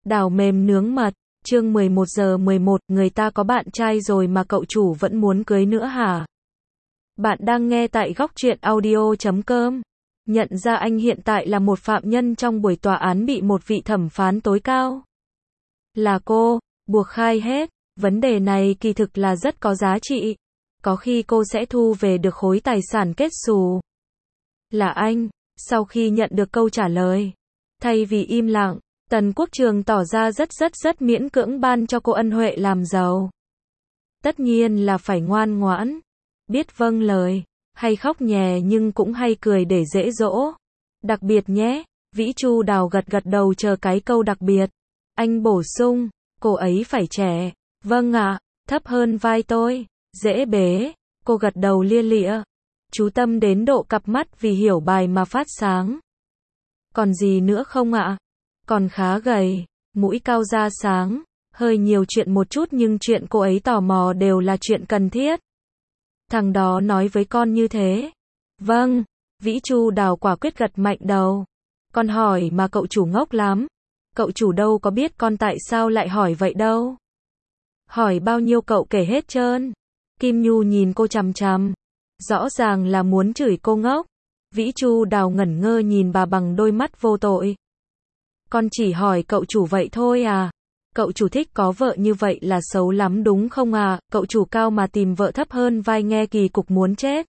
Đào mềm nướng mật, chương 11:11, người ta có bạn trai rồi mà cậu chủ vẫn muốn cưới nữa hả? Bạn đang nghe tại Góc Truyện Audio.com. Nhận ra anh hiện tại là một phạm nhân trong buổi tòa án bị một vị thẩm phán tối cao. Là cô, buộc khai hết, vấn đề này kỳ thực là rất có giá trị. Có khi cô sẽ thu về được khối tài sản kết xù. Là anh, sau khi nhận được câu trả lời. Thay vì im lặng, Tần Quốc Trường tỏ ra rất miễn cưỡng ban cho cô ân huệ làm giàu. Tất nhiên là phải ngoan ngoãn, biết vâng lời, hay khóc nhè nhưng cũng hay cười để dễ dỗ. Đặc biệt nhé, Vĩ Chu Đào gật đầu chờ cái câu đặc biệt. Anh bổ sung, cô ấy phải trẻ. Vâng ạ, thấp hơn vai tôi, dễ bế. Cô gật đầu lia lịa. Chú tâm đến độ cặp mắt vì hiểu bài mà phát sáng. Còn gì nữa không ạ? Còn khá gầy, mũi cao da sáng, hơi nhiều chuyện một chút nhưng chuyện cô ấy tò mò đều là chuyện cần thiết. Thằng đó nói với con như thế. Vâng, Vĩ Chu Đào quả quyết gật mạnh đầu. Con hỏi mà cậu chủ ngốc lắm. Cậu chủ đâu có biết con tại sao lại hỏi vậy đâu. Hỏi bao nhiêu cậu kể hết trơn. Kim Nhu nhìn cô chằm chằm. Rõ ràng là muốn chửi cô ngốc. Vĩ Chu Đào ngẩn ngơ nhìn bà bằng đôi mắt vô tội. Con chỉ hỏi cậu chủ vậy thôi à? Cậu chủ thích có vợ như vậy là xấu lắm đúng không à? Cậu chủ cao mà tìm vợ thấp hơn vai nghe kỳ cục muốn chết.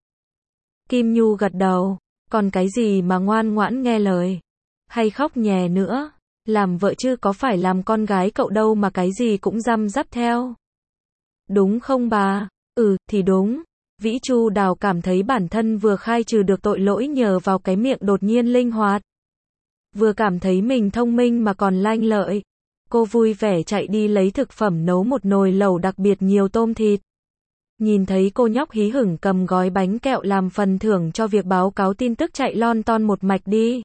Kim Nhu gật đầu. Còn cái gì mà ngoan ngoãn nghe lời? Hay khóc nhè nữa? Làm vợ chứ có phải làm con gái cậu đâu mà cái gì cũng răm rắp theo. Đúng không bà? Ừ, thì đúng. Vĩ Chu Đào cảm thấy bản thân vừa khai trừ được tội lỗi nhờ vào cái miệng đột nhiên linh hoạt. Vừa cảm thấy mình thông minh mà còn lanh lợi. Cô vui vẻ chạy đi lấy thực phẩm nấu một nồi lẩu đặc biệt nhiều tôm thịt. Nhìn thấy cô nhóc hí hửng cầm gói bánh kẹo làm phần thưởng cho việc báo cáo tin tức chạy lon ton một mạch đi.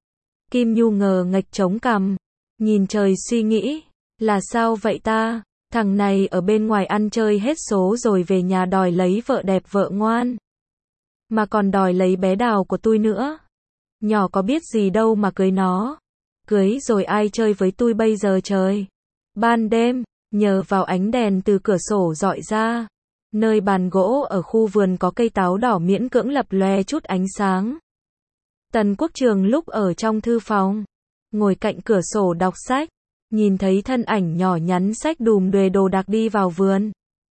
Kim Nhu ngờ nghệch chống cằm. Nhìn trời suy nghĩ. Là sao vậy ta? Thằng này ở bên ngoài ăn chơi hết số rồi về nhà đòi lấy vợ đẹp vợ ngoan. Mà còn đòi lấy bé Đào của tôi nữa. Nhỏ có biết gì đâu mà cưới nó. Cưới rồi ai chơi với tôi bây giờ trời. Ban đêm, nhờ vào ánh đèn từ cửa sổ rọi ra. Nơi bàn gỗ ở khu vườn có cây táo đỏ miễn cưỡng lập lòe chút ánh sáng. Tần Quốc Trường lúc ở trong thư phòng. Ngồi cạnh cửa sổ đọc sách. Nhìn thấy thân ảnh nhỏ nhắn xách đùm đề đồ đạc đi vào vườn.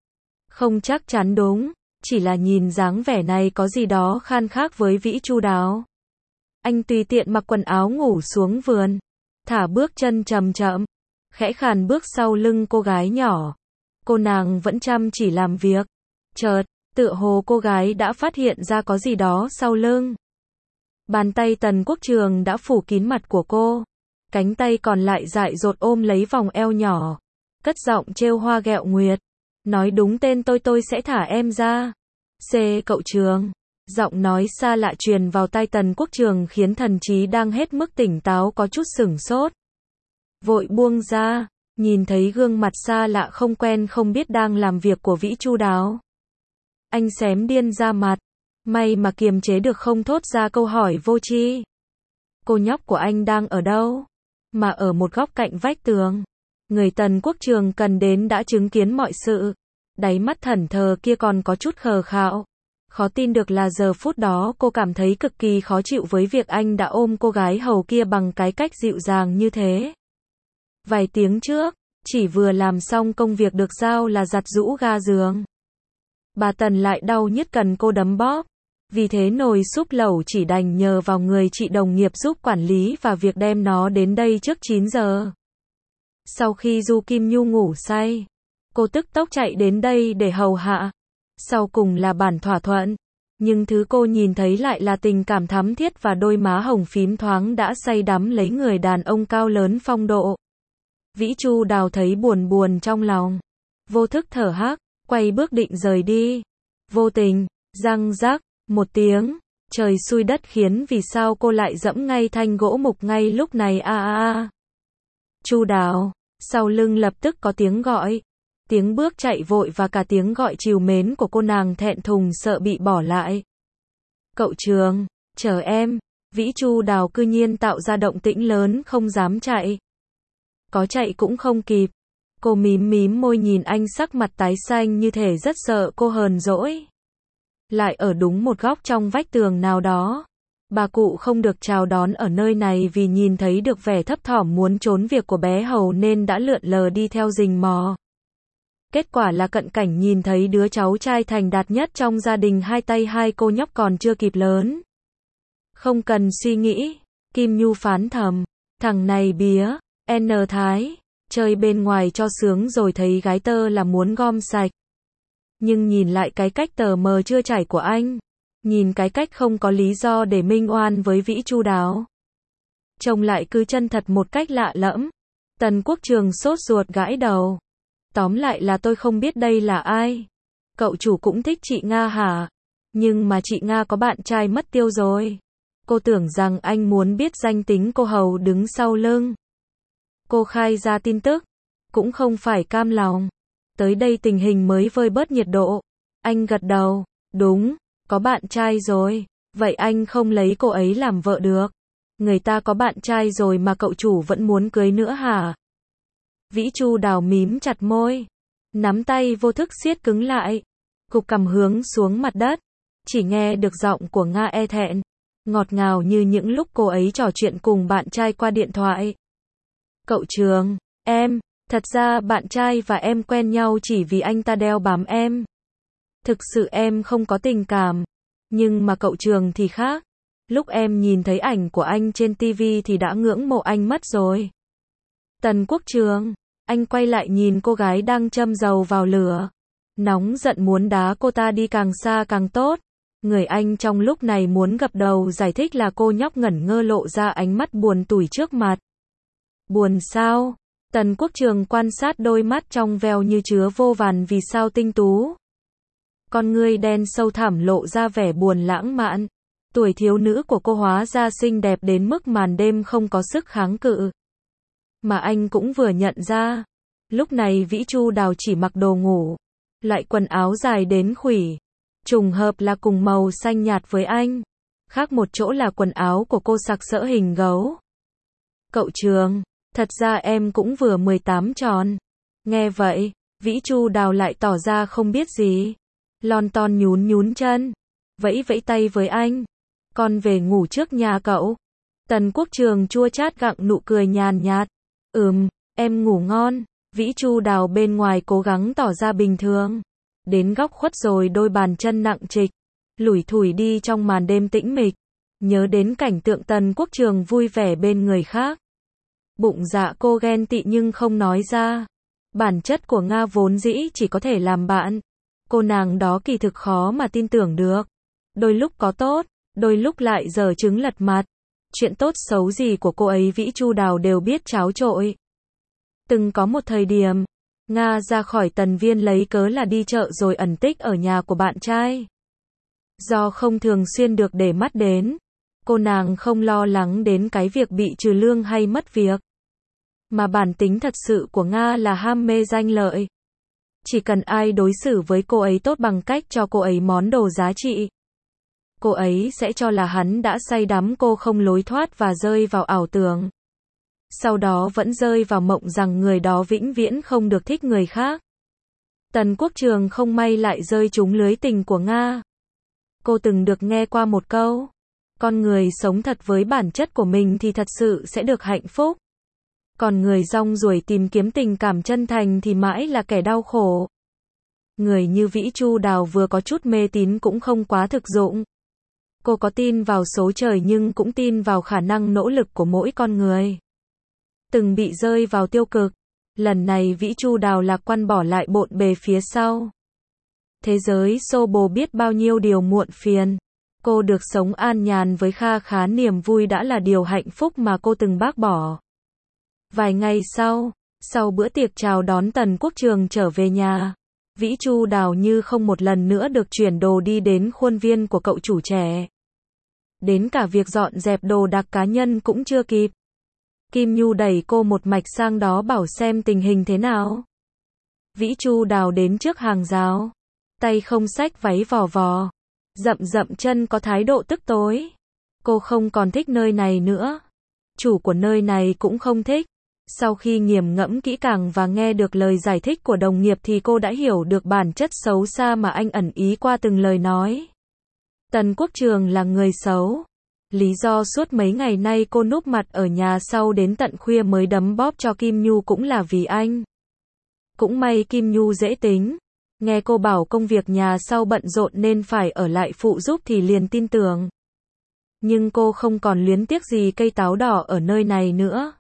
Không chắc chắn đúng. Chỉ là nhìn dáng vẻ này có gì đó khan khác với Vĩ Chu Đào. Anh tùy tiện mặc quần áo ngủ xuống vườn. Thả bước chân chậm chậm. Khẽ khàn bước sau lưng cô gái nhỏ. Cô nàng vẫn chăm chỉ làm việc. Chợt, tựa hồ cô gái đã phát hiện ra có gì đó sau lưng. Bàn tay Tần Quốc Trường đã phủ kín mặt của cô. Cánh tay còn lại dại dột ôm lấy vòng eo nhỏ. Cất giọng trêu hoa ghẹo nguyệt. Nói đúng tên tôi sẽ thả em ra. Cậu Trường. Giọng nói xa lạ truyền vào tai Tần Quốc Trường khiến thần trí đang hết mức tỉnh táo có chút sửng sốt. Vội buông ra, nhìn thấy gương mặt xa lạ không quen không biết đang làm việc của Vĩ Chu Đào. Anh xém điên ra mặt. May mà kiềm chế được không thốt ra câu hỏi vô tri. Cô nhóc của anh đang ở đâu? Mà ở một góc cạnh vách tường. Người Tần Quốc Trường cần đến đã chứng kiến mọi sự. Đáy mắt thẫn thờ kia còn có chút khờ khạo. Khó tin được là giờ phút đó cô cảm thấy cực kỳ khó chịu với việc anh đã ôm cô gái hầu kia bằng cái cách dịu dàng như thế. Vài tiếng trước, chỉ vừa làm xong công việc được giao là giặt giũ ga giường. Bà Tần lại đau nhức cần cô đấm bóp. Vì thế nồi súp lẩu chỉ đành nhờ vào người chị đồng nghiệp giúp quản lý và việc đem nó đến đây trước 9 giờ. Sau khi Du Kim Nhu ngủ say, cô tức tốc chạy đến đây để hầu hạ. Sau cùng là bản thỏa thuận, nhưng thứ cô nhìn thấy lại là tình cảm thắm thiết và đôi má hồng phím thoáng đã say đắm lấy người đàn ông cao lớn phong độ. Vĩ Chu Đào thấy buồn trong lòng, vô thức thở hắt, quay bước định rời đi. Vô tình, răng rắc, một tiếng, trời xui đất khiến vì sao cô lại dẫm ngay thanh gỗ mục ngay lúc này a. Chu Đào, sau lưng lập tức có tiếng gọi. Tiếng bước chạy vội và cả tiếng gọi trìu mến của cô nàng thẹn thùng sợ bị bỏ lại. Cậu Trường, chờ em. Vĩ Chu Đào cư nhiên tạo ra động tĩnh lớn không dám chạy. có chạy cũng không kịp. Cô mím mím môi nhìn anh sắc mặt tái xanh như thể rất sợ cô hờn dỗi. Lại ở đúng một góc trong vách tường nào đó. Bà cụ không được chào đón ở nơi này vì nhìn thấy được vẻ thấp thỏm muốn trốn việc của bé Hầu nên đã lượn lờ đi theo rình mò. Kết quả là cận cảnh nhìn thấy đứa cháu trai thành đạt nhất trong gia đình hai tay hai cô nhóc còn chưa kịp lớn. Không cần suy nghĩ, Kim Nhu phán thầm, thằng này bía, N Thái, chơi bên ngoài cho sướng rồi thấy gái tơ là muốn gom sạch. Nhưng nhìn lại cái cách tờ mờ chưa chảy của anh, nhìn cái cách không có lý do để minh oan với Vĩ Chu Đào. Trông lại cứ chân thật một cách lạ lẫm. Tần Quốc Trường sốt ruột gãi đầu. Tóm lại là tôi không biết đây là ai. Cậu chủ cũng thích chị Nga hả? Nhưng mà chị Nga có bạn trai mất tiêu rồi. Cô tưởng rằng anh muốn biết danh tính cô Hầu đứng sau lưng. Cô khai ra tin tức. Cũng không phải cam lòng. Tới đây tình hình mới vơi bớt nhiệt độ. Anh gật đầu. Đúng, có bạn trai rồi. Vậy anh không lấy cô ấy làm vợ được. Người ta có bạn trai rồi mà cậu chủ vẫn muốn cưới nữa hả? Vĩ Chu Đào mím chặt môi. Nắm tay vô thức siết cứng lại. Cục cằm hướng xuống mặt đất. Chỉ nghe được giọng của Nga e thẹn. Ngọt ngào như những lúc cô ấy trò chuyện cùng bạn trai qua điện thoại. Cậu Trường, thật ra bạn trai và em quen nhau chỉ vì anh ta đeo bám em. Thực sự em không có tình cảm. Nhưng mà cậu Trường thì khác. Lúc em nhìn thấy ảnh của anh trên TV thì đã ngưỡng mộ anh mất rồi. Tần Quốc Trường, anh quay lại nhìn cô gái đang châm dầu vào lửa. Nóng giận muốn đá cô ta đi càng xa càng tốt. Người anh trong lúc này muốn gập đầu giải thích là cô nhóc ngẩn ngơ lộ ra ánh mắt buồn tủi trước mặt. Buồn sao? Tần Quốc Trường quan sát đôi mắt trong veo như chứa vô vàn vì sao tinh tú. Con ngươi đen sâu thẳm lộ ra vẻ buồn lãng mạn. Tuổi thiếu nữ của cô hóa ra xinh đẹp đến mức màn đêm không có sức kháng cự. Mà anh cũng vừa nhận ra. Lúc này Vĩ Chu Đào chỉ mặc đồ ngủ. Loại quần áo dài đến khuỷu. Trùng hợp là cùng màu xanh nhạt với anh. Khác một chỗ là quần áo của cô sặc sỡ hình gấu. Cậu Trường, thật ra em cũng vừa 18 tròn. Nghe vậy, Vĩ Chu Đào lại tỏ ra không biết gì. Lon ton nhún nhún chân. Vẫy vẫy tay với anh. Con về ngủ trước nhà cậu. Tần Quốc Trường chua chát gặng nụ cười nhàn nhạt. Em ngủ ngon. Vĩ Chu Đào bên ngoài cố gắng tỏ ra bình thường. Đến góc khuất rồi đôi bàn chân nặng trịch. Lủi thủi đi trong màn đêm tĩnh mịch. Nhớ đến cảnh tượng Tần Quốc Trường vui vẻ bên người khác. Bụng dạ cô ghen tị nhưng không nói ra. Bản chất của Nga vốn dĩ chỉ có thể làm bạn. Cô nàng đó kỳ thực khó mà tin tưởng được. Đôi lúc có tốt, đôi lúc lại dở trứng lật mặt. Chuyện tốt xấu gì của cô ấy Vĩ Chu Đào đều biết cháo trội. Từng có một thời điểm, Nga ra khỏi Tần Viên lấy cớ là đi chợ rồi ẩn tích ở nhà của bạn trai. Do không thường xuyên được để mắt đến, cô nàng không lo lắng đến cái việc bị trừ lương hay mất việc. Mà bản tính thật sự của Nga là ham mê danh lợi. Chỉ cần ai đối xử với cô ấy tốt bằng cách cho cô ấy món đồ giá trị, cô ấy sẽ cho là hắn đã say đắm cô không lối thoát và rơi vào ảo tưởng. Sau đó vẫn rơi vào mộng rằng người đó vĩnh viễn không được thích người khác. Tần Quốc Trường không may lại rơi trúng lưới tình của Nga. Cô từng được nghe qua một câu. Con người sống thật với bản chất của mình thì thật sự sẽ được hạnh phúc. Còn người rong ruổi tìm kiếm tình cảm chân thành thì mãi là kẻ đau khổ. Người như Vĩ Chu Đào vừa có chút mê tín cũng không quá thực dụng. Cô có tin vào số trời nhưng cũng tin vào khả năng nỗ lực của mỗi con người. Từng bị rơi vào tiêu cực. Lần này Vĩ Chu Đào lạc quan bỏ lại bộn bề phía sau. Thế giới xô bồ biết bao nhiêu điều muộn phiền. Cô được sống an nhàn với kha khá niềm vui đã là điều hạnh phúc mà cô từng bác bỏ. Vài ngày sau bữa tiệc chào đón Tần Quốc Trường trở về nhà, Vĩ Chu Đào như không một lần nữa được chuyển đồ đi đến khuôn viên của cậu chủ trẻ. Đến cả việc dọn dẹp đồ đạc cá nhân cũng chưa kịp. Kim Nhu đẩy cô một mạch sang đó bảo xem tình hình thế nào. Vĩ Chu Đào đến trước hàng rào, tay không xách váy vò vò, dậm chân có thái độ tức tối. Cô không còn thích nơi này nữa. Chủ của nơi này cũng không thích. Sau khi nghiền ngẫm kỹ càng và nghe được lời giải thích của đồng nghiệp thì cô đã hiểu được bản chất xấu xa mà anh ẩn ý qua từng lời nói. Tần Quốc Trường là người xấu. Lý do suốt mấy ngày nay cô núp mặt ở nhà sau đến tận khuya mới đấm bóp cho Kim Nhu cũng là vì anh. Cũng may Kim Nhu dễ tính. Nghe cô bảo công việc nhà sau bận rộn nên phải ở lại phụ giúp thì liền tin tưởng. Nhưng cô không còn luyến tiếc gì cây táo đỏ ở nơi này nữa.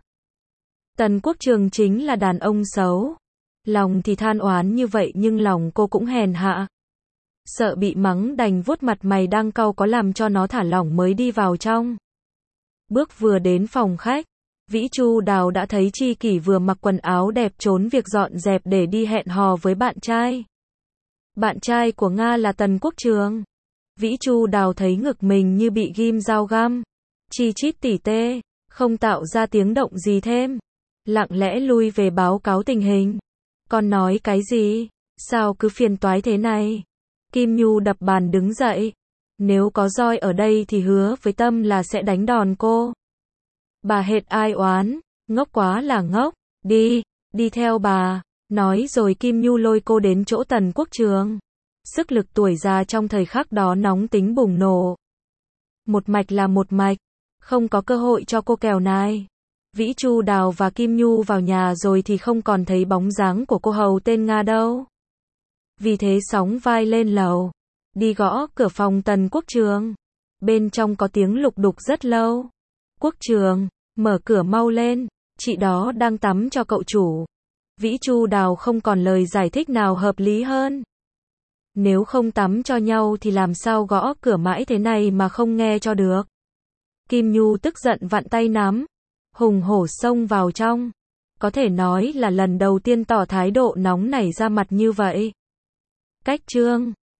Tần Quốc Trường chính là đàn ông xấu. Lòng thì than oán như vậy nhưng lòng cô cũng hèn hạ. Sợ bị mắng đành vuốt mặt mày đang cau có làm cho nó thả lỏng mới đi vào trong. Bước vừa đến phòng khách, Vĩ Chu Đào đã thấy Chi Kỷ vừa mặc quần áo đẹp trốn việc dọn dẹp để đi hẹn hò với bạn trai. Bạn trai của Nga là Tần Quốc Trường. Vĩ Chu Đào thấy ngực mình như bị ghim dao găm. Chi chít tỉ tê, không tạo ra tiếng động gì thêm. Lặng lẽ lui về báo cáo tình hình. Con nói cái gì? Sao cứ phiền toái thế này? Kim Nhu đập bàn đứng dậy. Nếu có roi ở đây thì hứa với Tâm là sẽ đánh đòn cô. Bà hệt ai oán, ngốc quá là ngốc. Đi theo bà. Nói rồi Kim Nhu lôi cô đến chỗ Tần Quốc Trường. Sức lực tuổi già trong thời khắc đó nóng tính bùng nổ. Một mạch là một mạch. Không có cơ hội cho cô kèo này. Vĩ Chu Đào và Kim Nhu vào nhà rồi thì không còn thấy bóng dáng của cô hầu tên Nga đâu. Vì thế sóng vai lên lầu. Đi gõ cửa phòng Tần Quốc Trường. Bên trong có tiếng lục đục rất lâu. Quốc Trường, mở cửa mau lên. Chị đó đang tắm cho cậu chủ. Vĩ Chu Đào không còn lời giải thích nào hợp lý hơn. Nếu không tắm cho nhau thì làm sao gõ cửa mãi thế này mà không nghe cho được. Kim Nhu tức giận vặn tay nắm. Hùng hổ xông vào trong. Có thể nói là lần đầu tiên tỏ thái độ nóng nảy ra mặt như vậy. Cách trương.